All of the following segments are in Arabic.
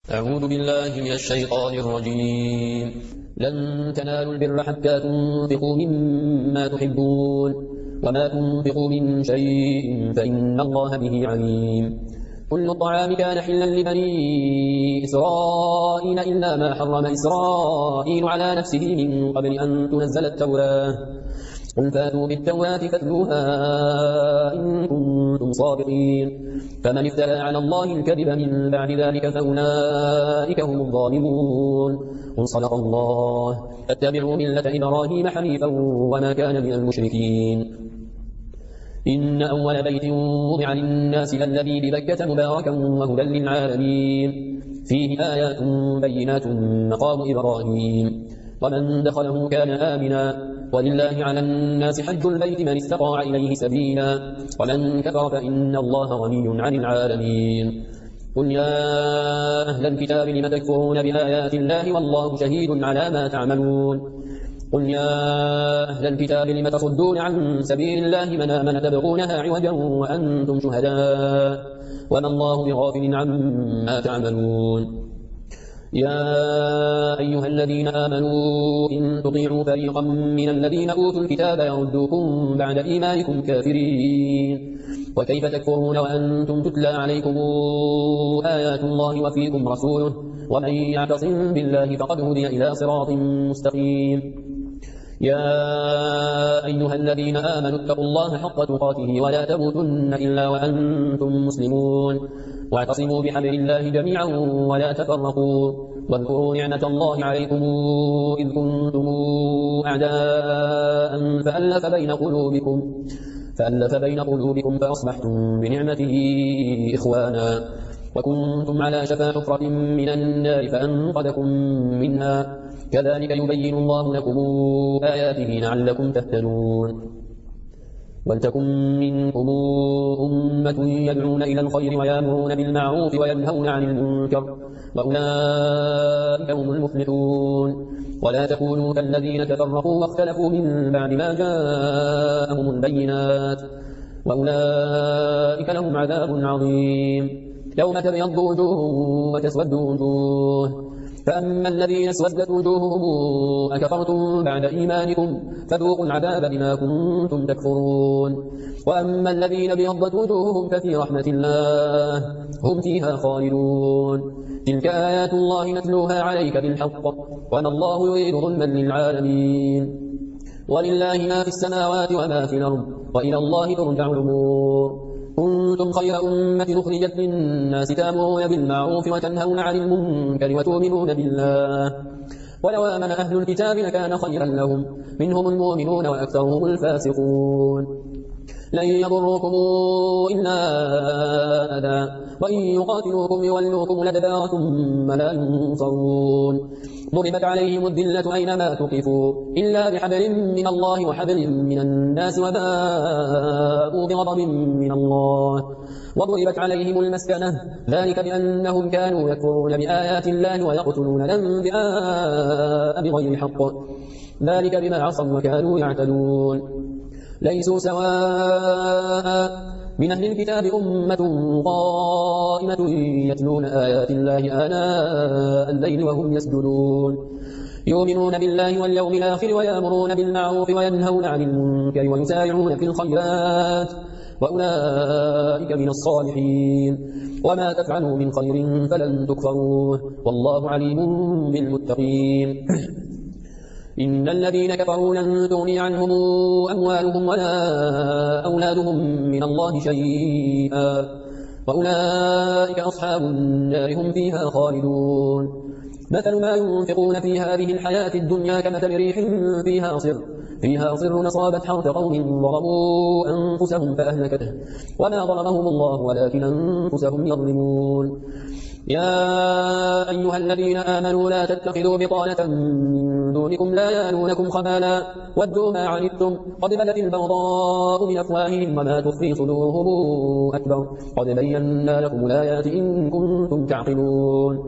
أعوذ بالله من الشيطان الرجيم. لن تنالوا البر حتى تنفقوا مما تحبون وما تنفقوا من شيء فإن الله به عليم. كل الطعام كان حلا لبني إسرائيل إلا ما حرم إسرائيل على نفسه من قبل أن تنزل التوراة. قل فاتوا بالتوراة فاتلوها إن كنتم صادقين. فمن افترى على الله الكذب من بعد ذلك فأولئك هم الظالمون. قل صدق الله. فاتبعوا ملة إبراهيم حنيفا وما كان من المشركين. إن أول بيت وضع للناس للذي ببكة مباركا وهدى للعالمين فيه آيات بينات مقام إبراهيم ومن دخله كان آمنا ولله على الناس حج البيت من استطاع إليه سبيلا ومن كفر فإن الله غني عن العالمين. قل يا أهل الكتاب لم تكفرون بآيات الله والله شهيد على ما تعملون. قل يا أهل الكتاب لم تصدون عن سبيل الله من آمن تبغونها عوجا وأنتم شهداء وما الله بغافل عما تعملون. يا أيها الذين آمنوا إن تطيعوا فريقا من الذين أوتوا الكتاب يردوكم بعد إيمانكم كافرين وكيف تكفرون وأنتم تتلى عليكم آيات الله وفيكم رسوله ومن يعتصم بالله فقد هدي إلى صراط مستقيم. يا أيها الذين آمنوا اتقوا الله حق تقاته ولا تموتن إلا وأنتم مسلمون واعتصموا بحبل الله جميعا ولا تفرقوا واذكروا نعمة الله عليكم إذ كنتم أعداء فألف بين قلوبكم فأصبحتم بنعمته إخوانا وكنتم على شفا حفرة من النار فأنقذكم منها كذلك يبين الله لكم آياته لعلكم تهتدون. ولتكن منكم أمة يدعون إلى الخير ويأمرون بالمعروف وينهون عن المنكر وأولئك هم المفلحون. ولا تكونوا كالذين تفرقوا واختلفوا من بعد ما جاءهم البينات وأولئك لهم عذاب عظيم. يوم تبيض وجوه وتسود وجوه فأما الذين اسودت وجوههم أكفرتم بعد إيمانكم فذوقوا العذاب بما كنتم تكفرون. وأما الذين ابيضت وجوههم ففي رحمة الله هم فيها خالدون. تلك آيات الله نتلوها عليك بالحق وما الله يريد ظلما للعالمين. ولله ما في السماوات وما في الأرض وإلى الله ترجع الأمور. كنتم خير أمة أخرجت للناس تأمرون بالمعروف وتنهون عن المنكر وتؤمنون بالله ولو آمن أهل الكتاب لكان خيرا لهم منهم المؤمنون وأكثرهم الفاسقون. لن يضروكم إلا أذى وإن يقاتلوكم يولوكم الأدبار ثم لا ينصرون. ضربت عليهم الذلة أينما تقفوا إلا بحبل من الله وحبل من الناس وباءوا بغضب من الله وضربت عليهم المسكنة ذلك بأنهم كانوا يكفرون بآيات الله ويقتلون الأنبياء بغير الحق ذلك بما عصوا وكانوا يعتدون. ليسوا سواء من أهل الكتاب أمة قائمة يتلون آيات الله آناء الليل وهم يسجدون يؤمنون بالله واليوم الآخر ويأمرون بالمعروف وينهون عن المنكر ويسارعون في الخيرات وأولئك من الصالحين. وما تفعلوا من خير فلن تكفروه والله عليم بالمتقين. إن الذين كفروا لن تغني عنهم أموالهم ولا أولادهم من الله شيئا وأولئك أصحاب النار هم فيها خالدون. مثل ما ينفقون في هذه الحياة الدنيا كمثل ريح فيها صر أصابت حرث قوم ظلموا أنفسهم فأهلكته وما ظلمهم الله ولكن أنفسهم يظلمون. يا أيها الذين آمنوا لا تتخذوا بطانة من دونكم لا يألونكم خبالا ودوا ما عنتم قد بدت البغضاء من أفواههم وما تخفي صدورهم أكبر قد بينا لكم الآيات إن كنتم تعقلون.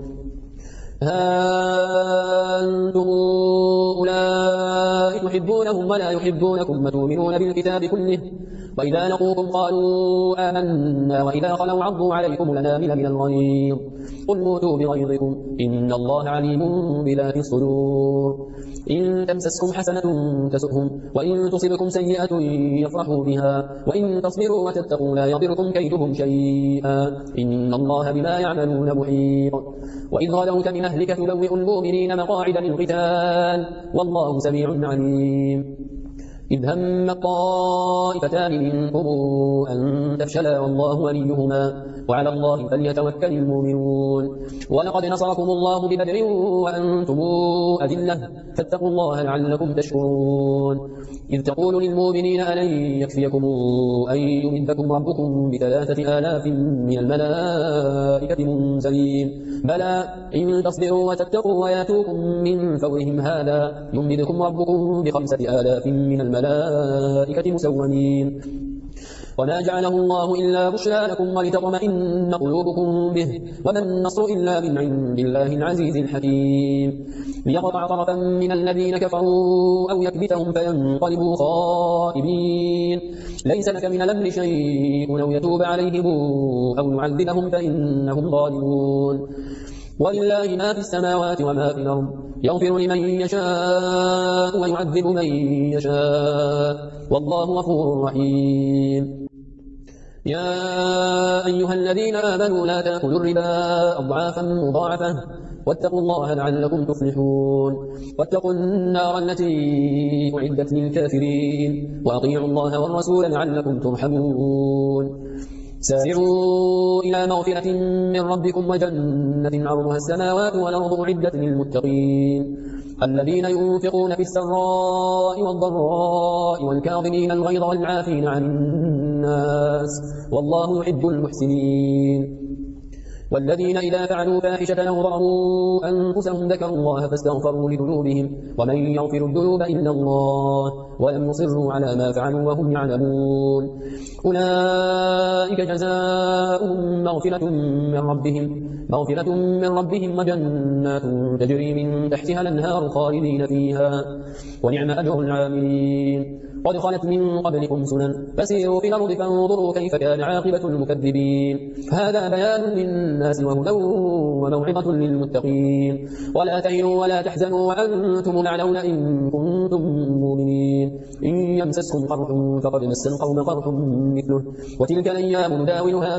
ها أنتم أولئك تحبونهم ولا يحبونكم وتؤمنون بالكتاب كله وإذا لقوكم قالوا آمنا وإذا خلوا عضوا عليكم الأنامل من الغيظ قل موتوا بغيظكم إن الله عليم بذات الصدور إن تمسسكم حسنة تسؤهم وإن تصبكم سيئة يفرحوا بها وإن تصبروا وتتقوا لا يضركم كيدهم شيئا إن الله بما يعملون محيط وإذ غدوت من أهلك تبوئ المؤمنين مقاعد للقتال والله سميع عليم إذ هم الطائفتان منكم أن تفشلا والله وليهما وعلى الله فليتوكل المؤمنون ولقد نصركم الله ببدر وأنتم أذلة فاتقوا الله لعلكم تشكرون إذ تقول للمؤمنين ألن يكفيكم أن يمدكم ربكم ب3,000 من الملائكة منزلين بلى إن تصبروا وتتقوا وياتوكم من فورهم هذا يمدكم ربكم ب5,000 من الملائكة مسومين وما جعله الله إلا بشرى لكم ولتطمئن قلوبكم به وما النصر إلا من عند الله العزيز الحكيم ليقطع طرفا من الذين كفروا أو يكبتهم فينقلبوا خائبين ليس لك من الأمر شيء أو يتوب عليهم أو يعذبهم فإنهم ظالمون ولله ما في السماوات وما في الأرض يغفر لمن يشاء ويعذب من يشاء والله غفور رحيم يا أيها الذين آمنوا لا تأكلوا الربا أضعافا مضاعفة واتقوا الله لعلكم تفلحون واتقوا النار التي أعدت للكافرين وأطيعوا الله والرسول لعلكم ترحمون سارعوا إلى مغفرة من ربكم وجنة عرضها السماوات والأرض أعدت للمتقين الذين ينفقون في السراء والضراء والكاظمين الغيظ والعافين عن الناس والله يحب المحسنين والذين إذا فعلوا فاحشة أو ظلموا أنفسهم ذكروا الله فاستغفروا لذنوبهم ومن يغفر الذنوب إلا الله ولم يصروا على ما فعلوا وهم يعلمون أولئك جزاؤهم مغفرة من ربهم وجنات تجري من تحتها الأنهار خالدين فيها ونعم أجر العاملين قد خلت من قبلكم سنن فسيروا في الأرض فانظروا كيف كان عاقبة المكذبين هذا بيان للناس وهدى وموعظة للمتقين ولا تهنوا ولا تحزنوا وأنتم الأعلون إن كنتم مؤمنين إن يمسسكم قرح فقد مس القوم قرح مثله وتلك الأيام نداولها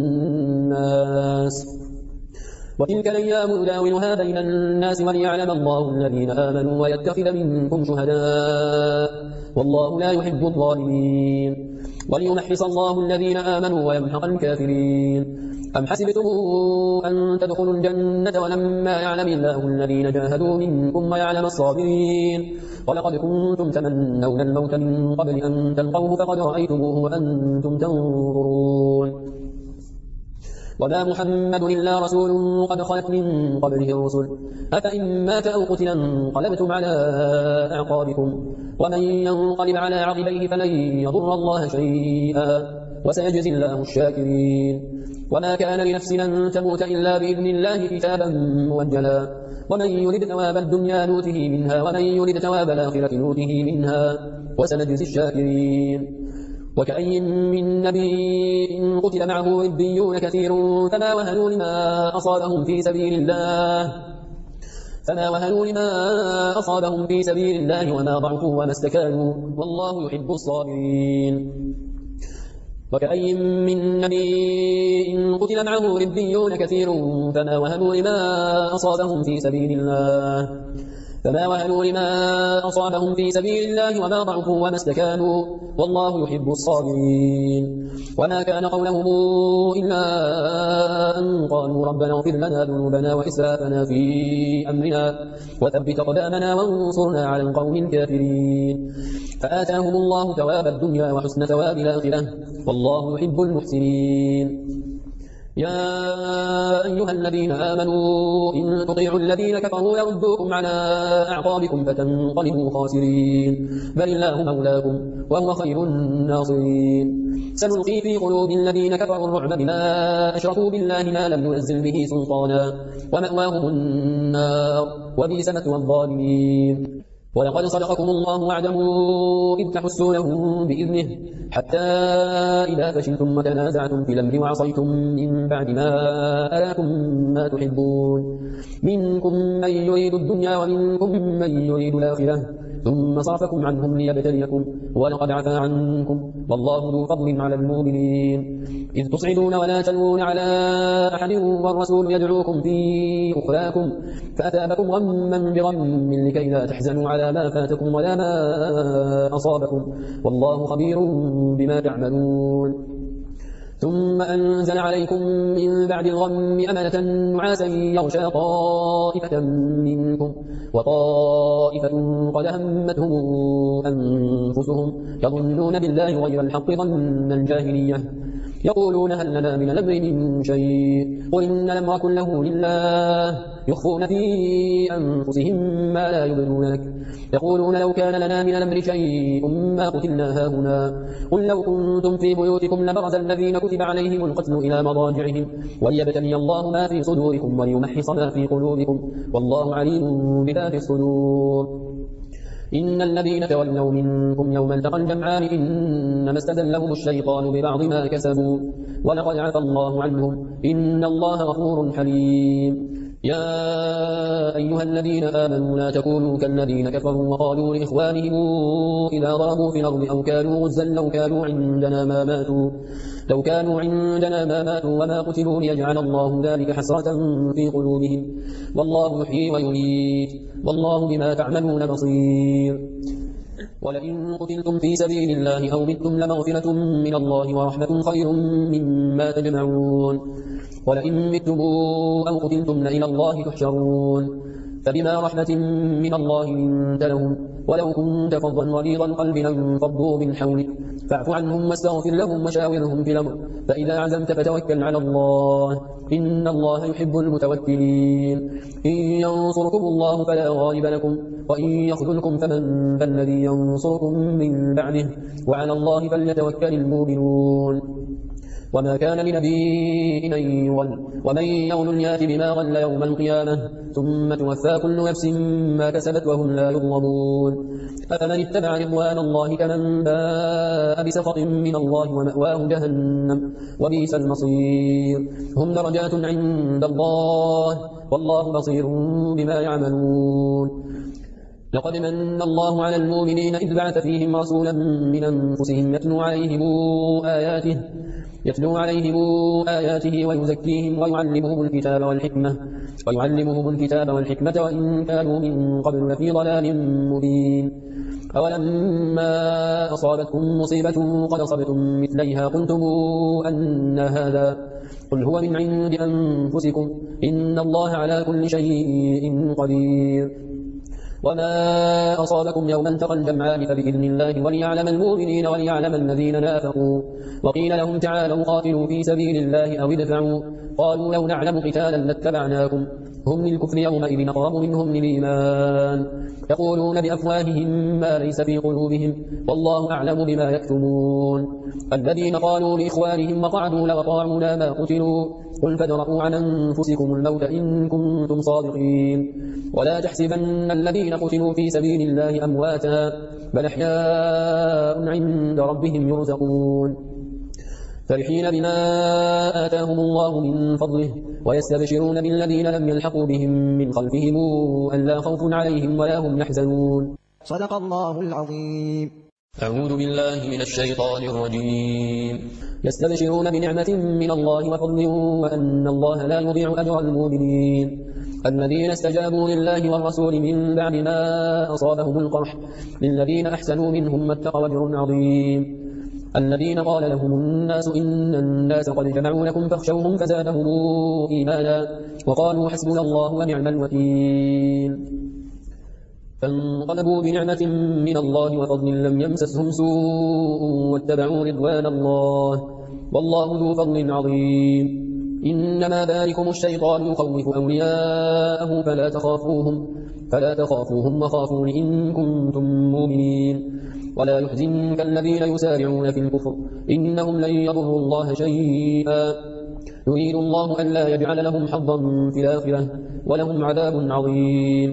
بين الناس وليعلم الله الذين آمنوا ويتخذ منكم شهداء والله لا يحب الظالمين وليمحص الله الذين آمنوا ويمحق الكافرين أم حسبتم أن تدخلوا الجنة ولما يعلم الله الذين جاهدوا منكم ويعلم الصابرين ولقد كنتم تمنون الموت من قبل أن تلقوه فقد رأيتموه وأنتم تنظرون وما محمد إلا رسول قد خلت من قبله الرسل أفإن مات أو قتلا انقلبتم على أعقابكم ومن ينقلب على عقبيه فلن يضر الله شيئا وسيجزي الله الشاكرين وما كان لنفس أن تموت إلا بإذن الله كتابا موجلا ومن يرد ثواب الدنيا نوته منها ومن يرد ثواب الآخرة نوته منها وسنجزي الشاكرين وكأي من نبي قتل معه ربيون كثير فما وهنوا لما أصابهم في سبيل الله وما ضعفوا وما استكانوا والله يحب الصابرين وكأي من نبي قتل معه ربيون كثير فما وهنوا لما أصابهم في سبيل الله وما ضعفوا وما استكانوا والله يحب الصابرين وما كان قولهم إلا أن قالوا ربنا اغفر لنا ذنوبنا وإسرافنا في أمرنا وثبت قدامنا وانصرنا على القوم الكافرين فآتاهم الله ثواب الدنيا وحسن ثواب الآخرة والله يحب المحسنين يا أيها الذين آمنوا إن تطيعوا الذين كفروا يردوكم على أعقابكم فتنقلبوا خاسرين بل الله مولاكم وهو خير الناصرين سنلقي في قلوب الذين كفروا الرعب بما أشركوا بالله ما لم ينزل به سلطانا ومأواهم النار وبئس مثوى الظالمين ولقد صدقكم الله وعده إذ تحسونهم بإذنه حتى إذا فشلتم وتنازعتم في الأمر وعصيتم من بعد ما أراكم ما تحبون منكم من يريد الدنيا ومنكم من يريد الآخرة ثم صرفكم عنهم ليبتليكم ولقد عفا عنكم والله ذو فضل على المؤمنين إذ تصعدون ولا تلوون على أحد والرسول يدعوكم في أخراكم فأثابكم غما بغم لكي لا تحزنوا على ما فاتكم ولا ما أصابكم والله خبير بما تعملون ثم أنزل عليكم من بعد الغم أمنة نعاسا يغشى طائفة منكم وطائفة قد همتهم أنفسهم يظنون بالله غير الحق ظن الجاهلية يقولون هل لنا من الأمر من شيء قل إن الأمر كله لله يخفون في أنفسهم ما لا يبدون لك يقولون لو كان لنا من الأمر شيء ما قتلنا هاهنا قل لو كنتم في بيوتكم لبرز الذين كتب عليهم القتل إلى مضاجعهم وليبتلي الله ما في صدوركم وليمحص ما في قلوبكم والله عليم بذات الصدور إن الذين تولوا منكم يوم التقى الجمعان إنما استزلهم الشيطان ببعض ما كسبوا ولقد عفا الله عنهم إن الله غفور حليم يا أيها الذين آمنوا لا تكونوا كالذين كفروا وقالوا لإخوانهم إذا ضربوا في الأرض أو كانوا غزا لو كانوا عندنا ما ماتوا وما قتلوا ليجعل الله ذلك حسرة في قلوبهم والله يحيي ويميت والله بما تعملون بصير ولئن قتلتم في سبيل الله أو متم لمغفرة من الله ورحمة خير مما تجمعون ولئن متم أو قتلتم لإلى الله تحشرون فبما رحمة من الله لنت لهم ولو كنت فظا غليظ القلب لانفضوا من حولك فاعف عنهم واستغفر لهم وشاورهم في الأمر فإذا عزمت فتوكل على الله إن الله يحب المتوكلين إن ينصركم الله فلا غالب لكم وإن يخذلكم فمن ذا الذي ينصركم من بعده وعلى الله فليتوكل المؤمنون وما كان لنبي أن يغل ومن يغل يات بما غل يوم القيامة ثم توفى كل نفس ما كسبت وهم لا يظلمون أفمن اتبع رضوان الله كمن باء بسخط من الله ومأواه جهنم وبئس المصير هم درجات عند الله والله بصير بما يعملون لقد من الله على المؤمنين إذ بعث فيهم رسولا من أنفسهم يتلو عليهم آياته ويزكيهم ويعلمهم الكتاب والحكمة وإن كانوا من قبل لفي ضلال مبين أولما أصابتكم مصيبة قد أصبتم مثليها قلتم أن هذا قل هو من عند أنفسكم إن الله على كل شيء قدير وما أصابكم يوم التقى الجمعان فبإذن الله وليعلم المؤمنين وليعلم الذين نافقوا وقيل لهم تعالوا قاتلوا في سبيل الله أو ادفعوا قالوا لو نعلم قتالا لاتبعناكم هم للكفر يومئذ أقرب منهم للإيمان يقولون بأفواههم ما ليس في قلوبهم والله أعلم بما يكتمون الذين قالوا لإخوانهم وقعدوا لو أطاعونا ما قتلوا قل فادرءوا عن أنفسكم الموت إن كنتم صادقين ولا تحسبن الذين قتلوا في سبيل الله أمواتا بل أحياء عند ربهم يرزقون فرحين بما آتاهم الله من فضله ويستبشرون بالذين لم يلحقوا بهم من خلفهم ألا خوف عليهم ولا هم يحزنون صدق الله العظيم. أعوذ بالله من الشيطان الرجيم يستبشرون بنعمة من الله وفضل وأن الله لا يضيع أجر المؤمنين الذين استجابوا لله والرسول من بعد ما أصابهم القرح للذين أحسنوا منهم واتقوا أجر عظيم الذين قال لهم الناس إن الناس قد جمعوا لكم فاخشوهم فزادهم إيمانا وقالوا حسبنا الله ونعم الوكيل فانقلبوا بنعمة من الله وفضل لم يمسسهم سوء واتبعوا رضوان الله والله ذو فضل عظيم إنما ذلكم الشيطان يخوف أولياءه فلا تخافوهم وخافون إن كنتم مؤمنين ولا يحزنك الذين يسارعون في الكفر إنهم لن يضروا الله شيئا يريد الله أن لا يجعل لهم حظا في الآخرة ولهم عذاب عظيم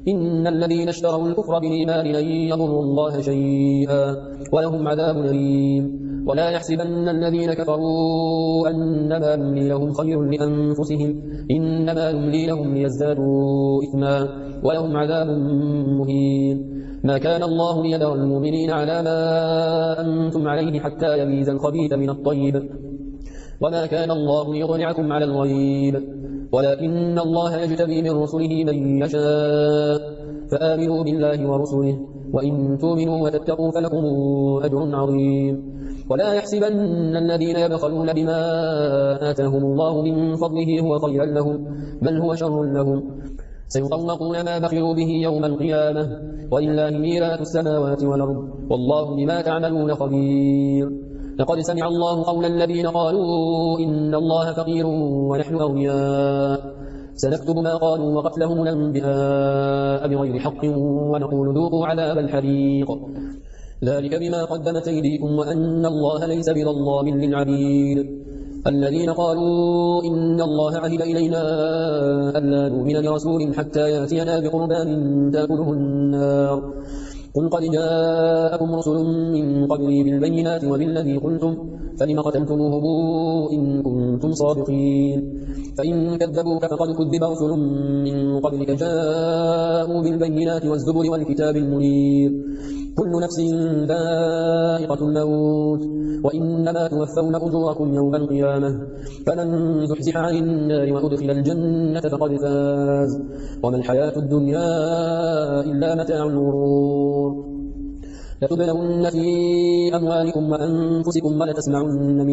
إن الذين اشتروا الكفر بالإيمان لن يضروا الله شيئا ولهم عذاب أليم ولا يحسبن الذين كفروا أنما نملي لهم خير لأنفسهم إنما نملي لهم ليزدادوا إثما ولهم عذاب مهين ما كان الله ليذر المؤمنين على ما أنتم عليه حتى يميز الخبيث من الطيب وما كان الله ليطلعكم على الغيب ولكن الله يجتبي من رسله من يشاء فآمنوا بالله ورسله وإن تؤمنوا وتتقوا فلكم أجر عظيم ولا يحسبن الذين يبخلون بما آتاهم الله من فضله هو خيرا لهم بل هو شر لهم سيطلقون ما بخلوا به يوم القيامة ولله ميراث السماوات والأرض والله بما تعملون خبير لقد سمع الله قول الذين قالوا إن الله فقير ونحن أغنياء سنكتب ما قالوا وقتلهم الأنبياء بغير حق ونقول ذوقوا عذاب الحريق ذلك بما قدمت أيديكم وأن الله ليس بظلام للعبيد الذين قالوا إن الله عهد إلينا ألا نؤمن لرسول حتى يأتينا بقربان تأكله النار قل قد جاءكم رسل من قبلي بالبينات وبالذي قلتم فلم قتلتموهم إن كنتم صادقين فإن كذبوك فقد كذب رسل من قبلك جاءوا بالبينات والزبر والكتاب المنير كل نفس ذائقة الموت وإنما توفون أجوركم يوم القيامة فمن زحزح عن النار وأدخل الجنة فقد فاز وما الحياة الدنيا إلا متاع الغرور لتبلون في أموالكم وأنفسكم ولتسمعن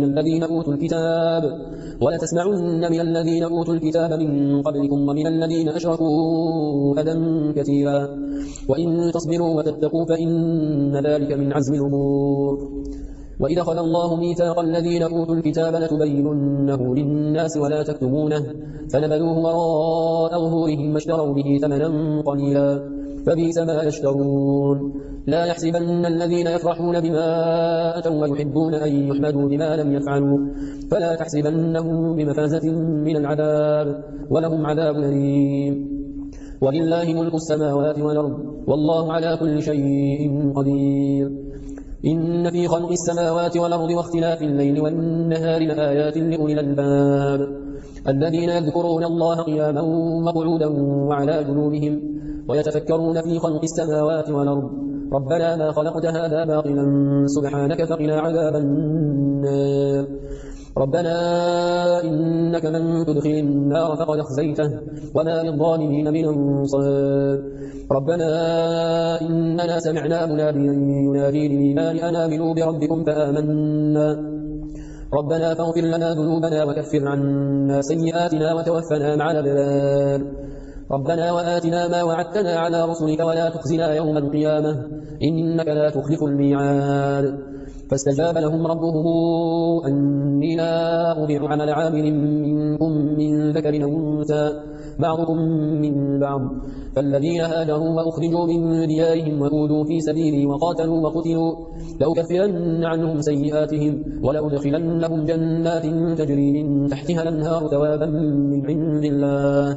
من الذين أوتوا الكتاب من قبلكم ومن الذين أشركوا أذى كثيرا وإن تصبروا وتتقوا فإن ذلك من عزم الأمور وإذا أخذ الله ميثاق الذين أوتوا الكتاب لتبيننه للناس ولا تكتمونه فنبذوه وراء ظهورهم واشتروا به ثمنا قليلا فبئس ما يشترون لا يحسبن الذين يفرحون بما أتوا ويحبون أن يحمدوا بما لم يفعلوا فلا تحسبنهم بمفازة من العذاب ولهم عذاب أليم ولله ملك السماوات والأرض والله على كل شيء قدير إن في خلق السماوات والأرض واختلاف الليل والنهار لآيات لأولي الألباب الذين يذكرون الله قياما وقعودا وعلى جنوبهم ويتفكرون في خلق السماوات والأرض ربنا ما خلقت هذا باطلا سبحانك فقنا عذاب النار ربنا إنك من تدخل النار فقد أخزيته وما للظالمين من أنصار ربنا إننا سمعنا مناديا ينادي للإيمان أن آمنوا بربكم فآمنا ربنا فاغفر لنا ذنوبنا وكفر عنا سيئاتنا وتوفنا مع الأبرار ربنا وآتنا ما وعدتنا على رسلك ولا تخزنا يوم القيامة إنك لا تخلف الميعاد فاستجاب لهم ربهم أني لا أضيع عمل عامل منكم من ذكر أو أنثى بعضكم من بعض فالذين هاجروا وأخرجوا من ديارهم وأوذوا في سبيلي وقاتلوا وقتلوا لأكفرن عنهم سيئاتهم ولأدخلنهم جنات تجري من تحتها الأنهار ثوابا من عند الله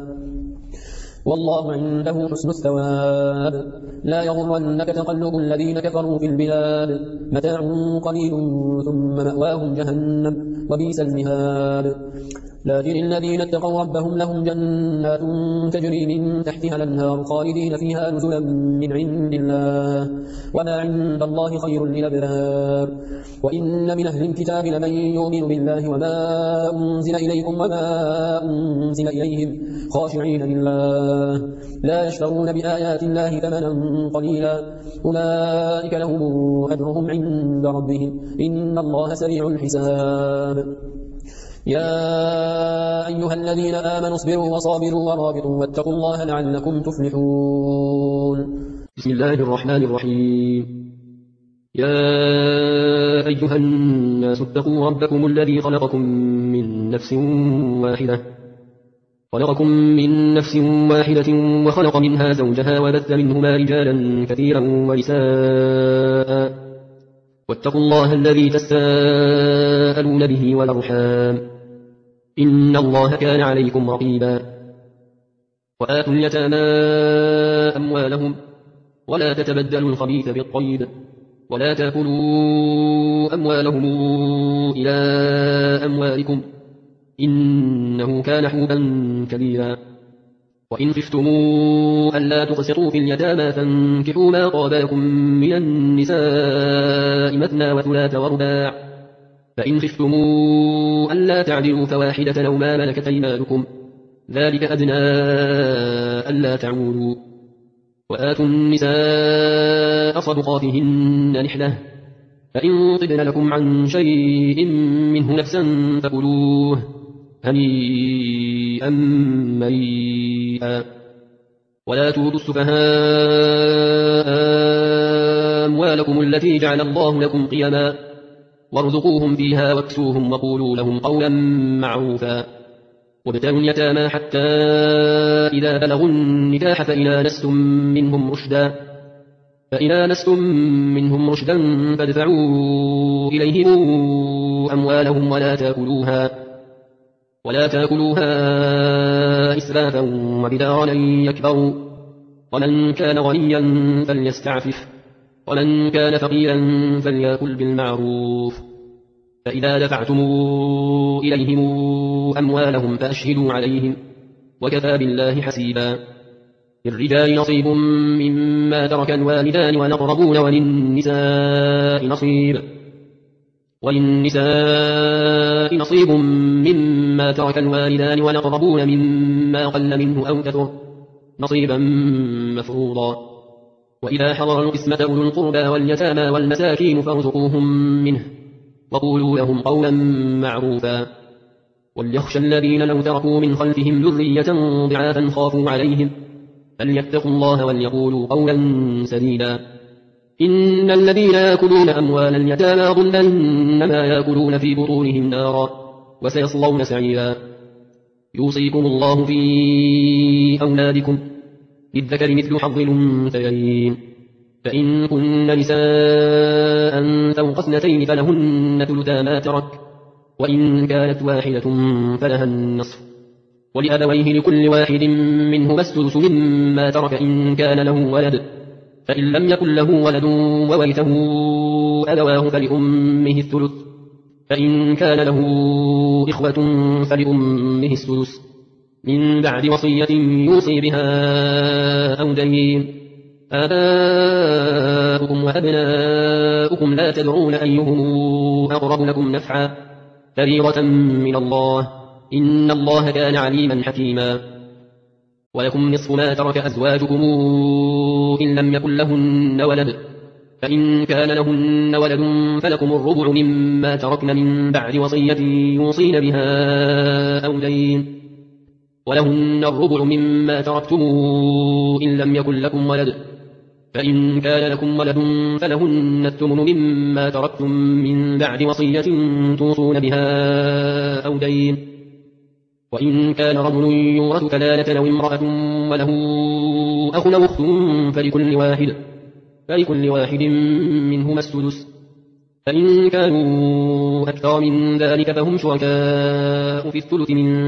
والله عنده حسن الثواب لا يغرنك تقلب الذين كفروا في البلاد متاع قليل ثم مأواهم جهنم وبئس المهاد لكن الذين اتقوا ربهم لهم جنات تجري من تحتها الأنهار خالدين فيها نزلا من عند الله وما عند الله خير للأبرار وإن من أهل الكتاب لمن يؤمن بالله وما أنزل إليكم وما أنزل إليهم خاشعين لله لا يشترون بآيات الله ثمنا قليلا أولئك لهم أجرهم عند ربهم إن الله سريع الحساب يا أيها الذين آمنوا اصبروا وصابروا ورابطوا واتقوا الله لعلكم تفلحون بسم الله الرحمن الرحيم يا أيها الناس اتقوا ربكم الذي خلقكم من نفس واحدة وخلق منها زوجها وبث منهما رجالا كثيرا ونساء واتقوا الله الذي تساءلون به والأرحام إن الله كان عليكم رقيبا وآتوا اليتامى أموالهم ولا تتبدلوا الخبيث بالطيب ولا تأكلوا أموالهم إلى أموالكم إنه كان حوبا كبيرا وإن خفتموا ألا تقسطوا في اليتامى فانكحوا ما طاب لكم من النساء مثنى وثلاث ورباع فإن خفتموا ألا تعدلوا فواحدة أو ما ملكت أيمانكم ذلك أدنى ألا تعولوا وآتوا النساء صدقاتهن نحلة فإن طبن لكم عن شيء منه نفسا فكلوه هنيئا مريئا ولا تؤتوا السفهاء أموالكم التي جعل الله لكم قيما وارزقوهم فيها واكسوهم وقولوا لهم قولا معروفا وابتلوا اليتامى حتى إذا بلغوا النكاح فإذا نستم منهم رشدا فادفعوا إليهم أموالهم ولا تأكلوها إسرافا وبدارا أن يكبروا ومن كان غنيا فليستعفف ومن كان فقيرا فليأكل بالمعروف فإذا دفعتم إليهم أموالهم فأشهدوا عليهم وكفى بالله حسيبا للرجال نصيب مما ترك الوالدان والأقربون وللنساء نصيب مما ترك الوالدان والأقربون مما قل منه أو كثر نصيبا مفروضا وإذا حضر القسمة أولو القربى واليتامى والمساكين فارزقوهم منه وقولوا لهم قولا معروفا وليخشى الذين لو تركوا من خلفهم ذرية ضعافا خافوا عليهم فليتقوا الله وليقولوا قولا سديدا إن الذين يأكلون أموال اليتامى ظلما إنما يأكلون في بطونهم نارا وسيصلون سعيرا يوصيكم الله في أولادكم للذكر مثل حظ الأنثيين فإن كن نساء فوق اثنتين فلهن ثلثا ما ترك وإن كانت واحدة فلها النصف ولأبويه لكل واحد منهما السدس مما ترك إن كان له ولد فإن لم يكن له ولد وورثه أبواه فلأمه الثلث فإن كان له إخوة فلأمه السدس من بعد وصية يوصي بها أو دين آباؤكم وأبناؤكم لا تدرون أيهم أقرب لكم نفعا فريضة من الله إن الله كان عليما حكيما ولكم نصف ما ترك أزواجكم إن لم يكن لهن ولد فإن كان لهن ولد فلكم الربع مما تركن من بعد وصية يوصين بها أو دين ولهن الربع مما تركتم إن لم يكن لكم ولد فإن كان لكم ولد فلهن الثمن مما تركتم من بعد وصية توصون بها أو دين وإن كان رجل يورث كلالة أو امرأة وله أخ أو أخت فلكل واحد منهما السدس فإن كانوا أكثر من ذلك فهم شركاء في الثلث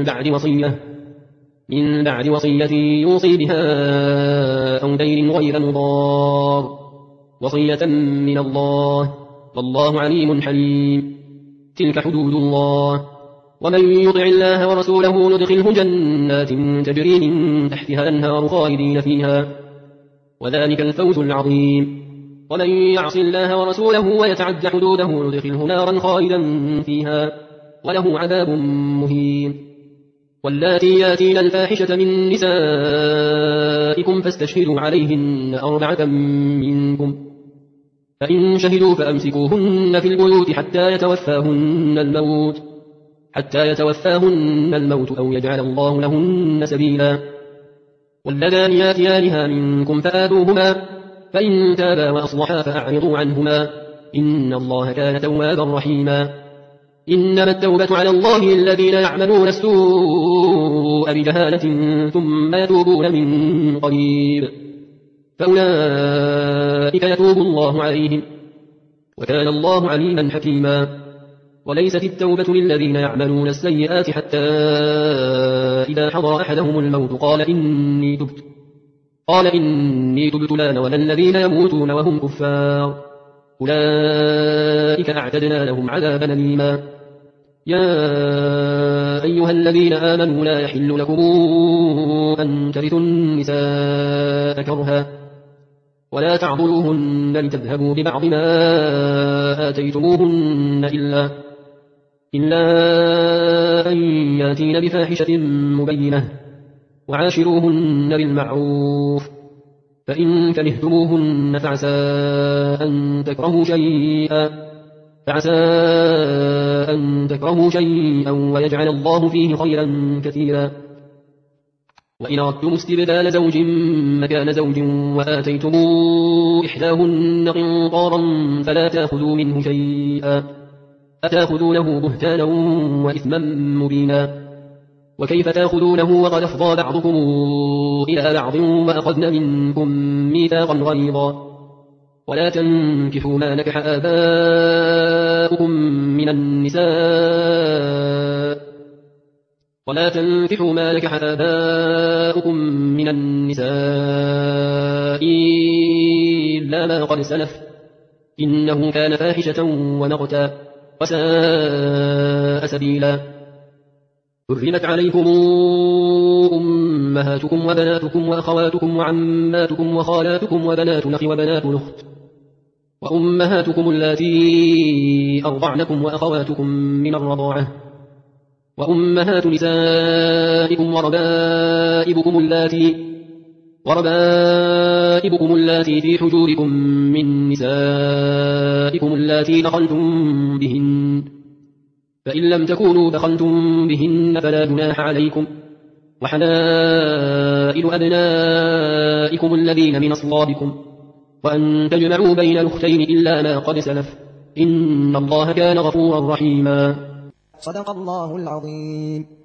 من بعد وصية يوصي بها أو دين غير مضار وصية من الله والله عليم حليم تلك حدود الله ومن يطع الله ورسوله ندخله جنات تجري من تحتها الأنهار خالدين فيها وذلك الفوز العظيم ومن يعص الله ورسوله ويتعد حدوده ندخله نارا خالدا فيها وله عذاب مهين واللاتي ياتين الفاحشة من نسائكم فاستشهدوا عليهن 4 منكم فإن شهدوا فأمسكوهن في البيوت حتى يتوفاهن الموت أو يجعل الله لهن سبيلا واللذان ياتيانها منكم فآذوهما فإن تابا وأصلحا فأعرضوا عنهما إن الله كان توابا رحيما إنما التوبة على الله الذين يعملون السوء بجهالة ثم يتوبون من قريب فأولئك يتوب الله عليهم وكان الله عليما حكيما وليست التوبة للذين يعملون السيئات حتى إذا حضر أحدهم الموت قال إني تبت الآن ولا الذين يموتون وهم كفار أولئك أعتدنا لهم عذابا أليما. يا أيها الذين آمنوا لا يحل لكم أن ترثوا النساء كرها ولا تعضلوهن لتذهبوا ببعض ما آتيتموهن إلا أن ياتين بفاحشة مبينة وعاشروهن بالمعروف فإن كرهتموهن فعسى أن تكرهوا شيئا ويجعل الله فيه خيرا كثيرا. وإن أردتم استبدال زوج مكان زوج وآتيتم إحداهن قنطارا فلا تأخذوا منه شيئا أتأخذونه بهتانا وإثما مبينا. وكيف تأخذونه وقد أفضى بعضكم إلى بعض وأخذن منكم ميثاقا غليظا. ولا تنكحوا ما نكح آباؤكم من النساء إلا ما قد سلف إنه كان فاحشة ومقتا وساء سبيلا. حرمت عليكم أمهاتكم وبناتكم وأخواتكم وعماتكم وخالاتكم وبنات الأخ وبنات الأخت وأمهاتكم اللاتي أرضعنكم وأخواتكم من الرضاعة وأمهات نسائكم وربائبكم اللاتي في حجوركم من نسائكم اللاتي دخلتم بهن فإن لم تكونوا دخلتم بهن فلا جناح عليكم وحلائل أبنائكم الذين من أصلابكم وأن تجمعوا بين الأختين إلا ما قد سلف إن الله كان غفورا رحيما. صدق الله العظيم.